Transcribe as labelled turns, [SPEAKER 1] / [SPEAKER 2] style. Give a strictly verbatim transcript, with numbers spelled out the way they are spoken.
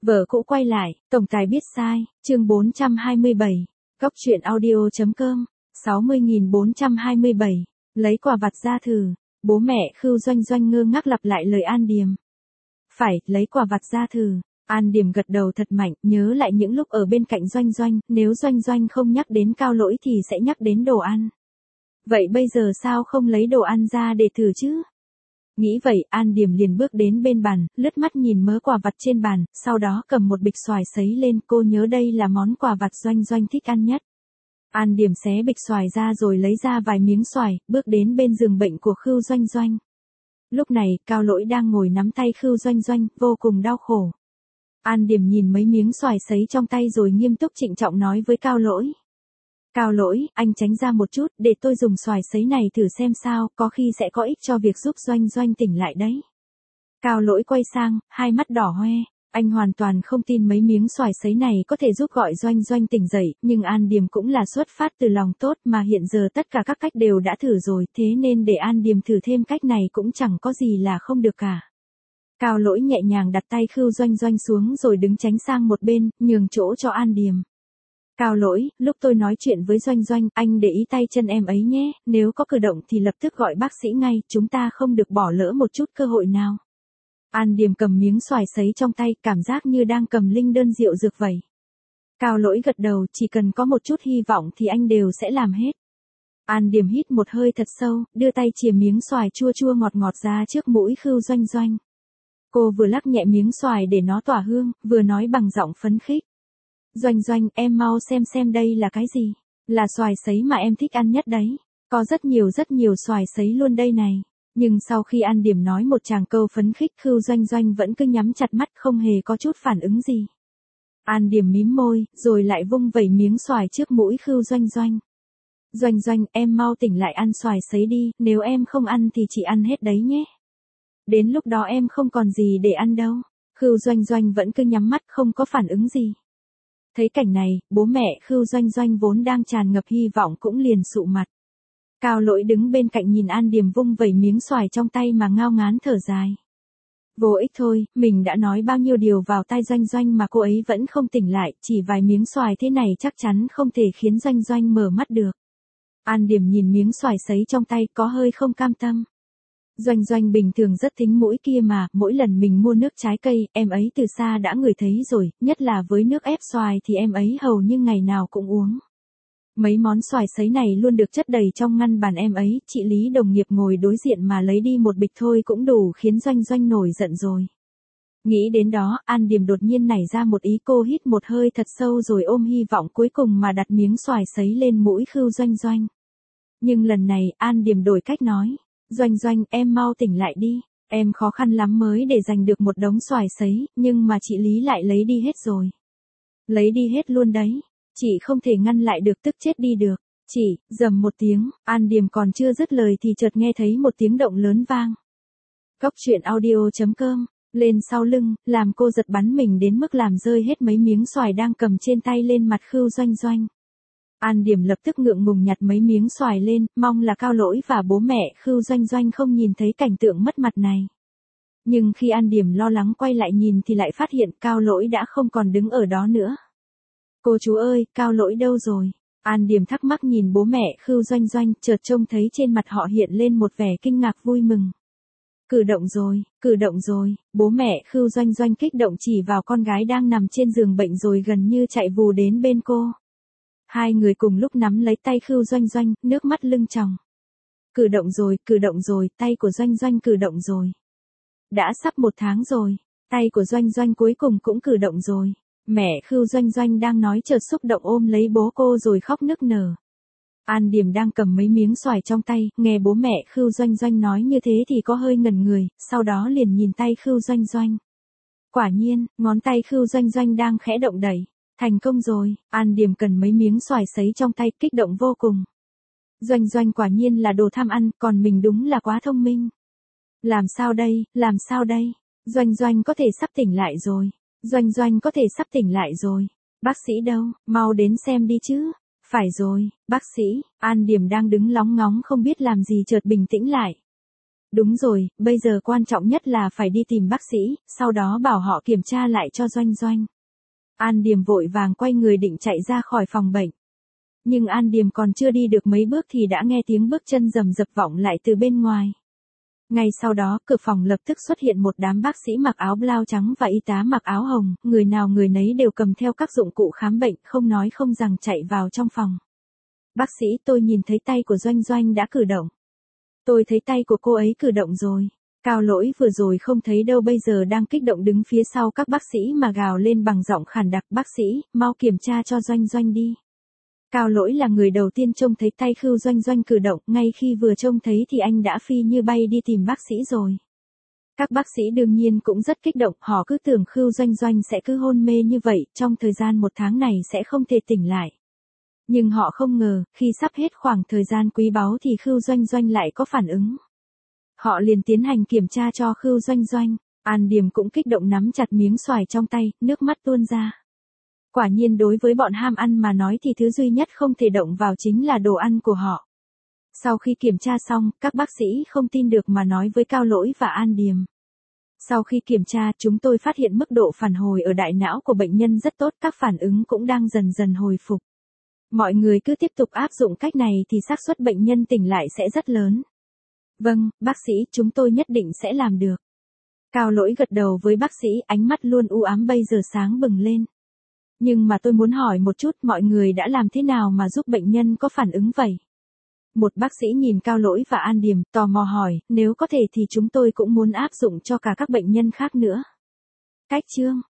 [SPEAKER 1] Vợ cũ quay lại, tổng tài biết sai, chương bốn trăm hai mươi bảy, Cóc truyện audio.com, sáu mươi nghìn bốn trăm hai mươi bảy, lấy quà vặt ra thử, bố mẹ Khưu Doanh Doanh ngơ ngác lặp lại lời An Điềm. Phải, lấy quà vặt ra thử, An Điềm gật đầu thật mạnh, nhớ lại những lúc ở bên cạnh Doanh Doanh, nếu Doanh Doanh không nhắc đến Cao Lỗi thì sẽ nhắc đến đồ ăn. Vậy bây giờ sao không lấy đồ ăn ra để thử chứ? Nghĩ vậy, An Điềm liền bước đến bên bàn, lướt mắt nhìn mớ quà vặt trên bàn, sau đó cầm một bịch xoài sấy lên, cô nhớ đây là món quà vặt Doanh Doanh thích ăn nhất. An Điềm xé bịch xoài ra rồi lấy ra vài miếng xoài, bước đến bên giường bệnh của Khưu Doanh Doanh. Lúc này, Cao Lỗi đang ngồi nắm tay Khưu Doanh Doanh, vô cùng đau khổ. An Điềm nhìn mấy miếng xoài sấy trong tay rồi nghiêm túc trịnh trọng nói với Cao Lỗi. Cao Lỗi, anh tránh ra một chút, để tôi dùng xoài sấy này thử xem sao, có khi sẽ có ích cho việc giúp Doanh Doanh tỉnh lại đấy. Cao Lỗi quay sang, hai mắt đỏ hoe, anh hoàn toàn không tin mấy miếng xoài sấy này có thể giúp gọi Doanh Doanh tỉnh dậy, nhưng An Điềm cũng là xuất phát từ lòng tốt mà hiện giờ tất cả các cách đều đã thử rồi, thế nên để An Điềm thử thêm cách này cũng chẳng có gì là không được cả. Cao Lỗi nhẹ nhàng đặt tay Khưu Doanh Doanh xuống rồi đứng tránh sang một bên, nhường chỗ cho An Điềm. Cao Lỗi, lúc tôi nói chuyện với Doanh Doanh, anh để ý tay chân em ấy nhé, nếu có cử động thì lập tức gọi bác sĩ ngay, chúng ta không được bỏ lỡ một chút cơ hội nào. An Điềm cầm miếng xoài sấy trong tay, cảm giác như đang cầm linh đơn rượu dược vậy. Cao Lỗi gật đầu, chỉ cần có một chút hy vọng thì anh đều sẽ làm hết. An Điềm hít một hơi thật sâu, đưa tay chìa miếng xoài chua chua ngọt ngọt ra trước mũi Khưu Doanh Doanh. Cô vừa lắc nhẹ miếng xoài để nó tỏa hương, vừa nói bằng giọng phấn khích. Doanh Doanh, em mau xem xem đây là cái gì. Là xoài sấy mà em thích ăn nhất đấy. Có rất nhiều rất nhiều xoài sấy luôn đây này. Nhưng sau khi An Điềm nói một tràng câu phấn khích, Khưu Doanh Doanh vẫn cứ nhắm chặt mắt không hề có chút phản ứng gì. An Điềm mím môi, rồi lại vung vẩy miếng xoài trước mũi Khưu Doanh Doanh. Doanh Doanh, em mau tỉnh lại ăn xoài sấy đi, nếu em không ăn thì chị ăn hết đấy nhé. Đến lúc đó em không còn gì để ăn đâu. Khưu Doanh Doanh vẫn cứ nhắm mắt không có phản ứng gì. Thấy cảnh này, bố mẹ Khưu Doanh Doanh vốn đang tràn ngập hy vọng cũng liền sụ mặt. Cao Lỗi đứng bên cạnh nhìn An Điềm vung vẩy miếng xoài trong tay mà ngao ngán thở dài. Vô ích thôi, mình đã nói bao nhiêu điều vào tai Doanh Doanh mà cô ấy vẫn không tỉnh lại, chỉ vài miếng xoài thế này chắc chắn không thể khiến Doanh Doanh mở mắt được. An Điềm nhìn miếng xoài sấy trong tay có hơi không cam tâm. Doanh Doanh bình thường rất thính mũi kia mà, mỗi lần mình mua nước trái cây, em ấy từ xa đã ngửi thấy rồi, nhất là với nước ép xoài thì em ấy hầu như ngày nào cũng uống. Mấy món xoài sấy này luôn được chất đầy trong ngăn bàn em ấy, chị Lý đồng nghiệp ngồi đối diện mà lấy đi một bịch thôi cũng đủ khiến Doanh Doanh nổi giận rồi. Nghĩ đến đó, An Điềm đột nhiên nảy ra một ý, cô hít một hơi thật sâu rồi ôm hy vọng cuối cùng mà đặt miếng xoài sấy lên mũi Khưu Doanh Doanh. Nhưng lần này, An Điềm đổi cách nói. Doanh Doanh, em mau tỉnh lại đi, em khó khăn lắm mới để giành được một đống xoài sấy, nhưng mà chị Lý lại lấy đi hết rồi. Lấy đi hết luôn đấy, chị không thể ngăn lại được, tức chết đi được. Chị, rầm một tiếng, An Điềm còn chưa dứt lời thì chợt nghe thấy một tiếng động lớn vang. Cóc truyện audio.com, lên sau lưng, làm cô giật bắn mình đến mức làm rơi hết mấy miếng xoài đang cầm trên tay lên mặt Khưu Doanh Doanh. An Điềm lập tức ngượng ngùng nhặt mấy miếng xoài lên, mong là Cao Lỗi và bố mẹ Khưu Doanh Doanh không nhìn thấy cảnh tượng mất mặt này. Nhưng khi An Điềm lo lắng quay lại nhìn thì lại phát hiện Cao Lỗi đã không còn đứng ở đó nữa. Cô chú ơi, Cao Lỗi đâu rồi? An Điềm thắc mắc nhìn bố mẹ Khưu Doanh Doanh, chợt trông thấy trên mặt họ hiện lên một vẻ kinh ngạc vui mừng. Cử động rồi, cử động rồi, bố mẹ Khưu Doanh Doanh kích động chỉ vào con gái đang nằm trên giường bệnh rồi gần như chạy vù đến bên cô. Hai người cùng lúc nắm lấy tay Khưu Doanh Doanh, nước mắt lưng tròng. Cử động rồi, cử động rồi, tay của Doanh Doanh cử động rồi. Đã sắp một tháng rồi, tay của Doanh Doanh cuối cùng cũng cử động rồi. Mẹ Khưu Doanh Doanh đang nói chợt xúc động ôm lấy bố cô rồi khóc nức nở. An Điềm đang cầm mấy miếng xoài trong tay, nghe bố mẹ Khưu Doanh Doanh nói như thế thì có hơi ngẩn người, sau đó liền nhìn tay Khưu Doanh Doanh. Quả nhiên, ngón tay Khưu Doanh Doanh đang khẽ động đẩy. Thành công rồi, An Điềm cần mấy miếng xoài sấy trong tay, kích động vô cùng. Doanh Doanh quả nhiên là đồ tham ăn, còn mình đúng là quá thông minh. Làm sao đây, làm sao đây? Doanh Doanh có thể sắp tỉnh lại rồi. Doanh Doanh có thể sắp tỉnh lại rồi. Bác sĩ đâu, mau đến xem đi chứ. Phải rồi, bác sĩ. An Điềm đang đứng lóng ngóng không biết làm gì chợt bình tĩnh lại. Đúng rồi, bây giờ quan trọng nhất là phải đi tìm bác sĩ, sau đó bảo họ kiểm tra lại cho Doanh Doanh. An Điềm vội vàng quay người định chạy ra khỏi phòng bệnh. Nhưng An Điềm còn chưa đi được mấy bước thì đã nghe tiếng bước chân rầm rập vọng lại từ bên ngoài. Ngay sau đó, cửa phòng lập tức xuất hiện một đám bác sĩ mặc áo blau trắng và y tá mặc áo hồng, người nào người nấy đều cầm theo các dụng cụ khám bệnh, không nói không rằng chạy vào trong phòng. Bác sĩ, tôi nhìn thấy tay của Doanh Doanh đã cử động. Tôi thấy tay của cô ấy cử động rồi. Cao Lỗi vừa rồi không thấy đâu, bây giờ đang kích động đứng phía sau các bác sĩ mà gào lên bằng giọng khàn đặc, bác sĩ, mau kiểm tra cho Doanh Doanh đi. Cao Lỗi là người đầu tiên trông thấy tay Khưu Doanh Doanh cử động, ngay khi vừa trông thấy thì anh đã phi như bay đi tìm bác sĩ rồi. Các bác sĩ đương nhiên cũng rất kích động, họ cứ tưởng Khưu Doanh Doanh sẽ cứ hôn mê như vậy, trong thời gian một tháng này sẽ không thể tỉnh lại. Nhưng họ không ngờ, khi sắp hết khoảng thời gian quý báu thì Khưu Doanh Doanh lại có phản ứng. Họ liền tiến hành kiểm tra cho Khưu Doanh Doanh, An Điềm cũng kích động nắm chặt miếng xoài trong tay, nước mắt tuôn ra. Quả nhiên đối với bọn ham ăn mà nói thì thứ duy nhất không thể động vào chính là đồ ăn của họ. Sau khi kiểm tra xong, các bác sĩ không tin được mà nói với Cao Lỗi và An Điềm. Sau khi kiểm tra, chúng tôi phát hiện mức độ phản hồi ở đại não của bệnh nhân rất tốt, các phản ứng cũng đang dần dần hồi phục. Mọi người cứ tiếp tục áp dụng cách này thì xác suất bệnh nhân tỉnh lại sẽ rất lớn. Vâng, bác sĩ, chúng tôi nhất định sẽ làm được. Cao Lỗi gật đầu với bác sĩ, ánh mắt luôn u ám bây giờ sáng bừng lên. Nhưng mà tôi muốn hỏi một chút, mọi người đã làm thế nào mà giúp bệnh nhân có phản ứng vậy? Một bác sĩ nhìn Cao Lỗi và An Điềm, tò mò hỏi, nếu có thể thì chúng tôi cũng muốn áp dụng cho cả các bệnh nhân khác nữa. Cách chương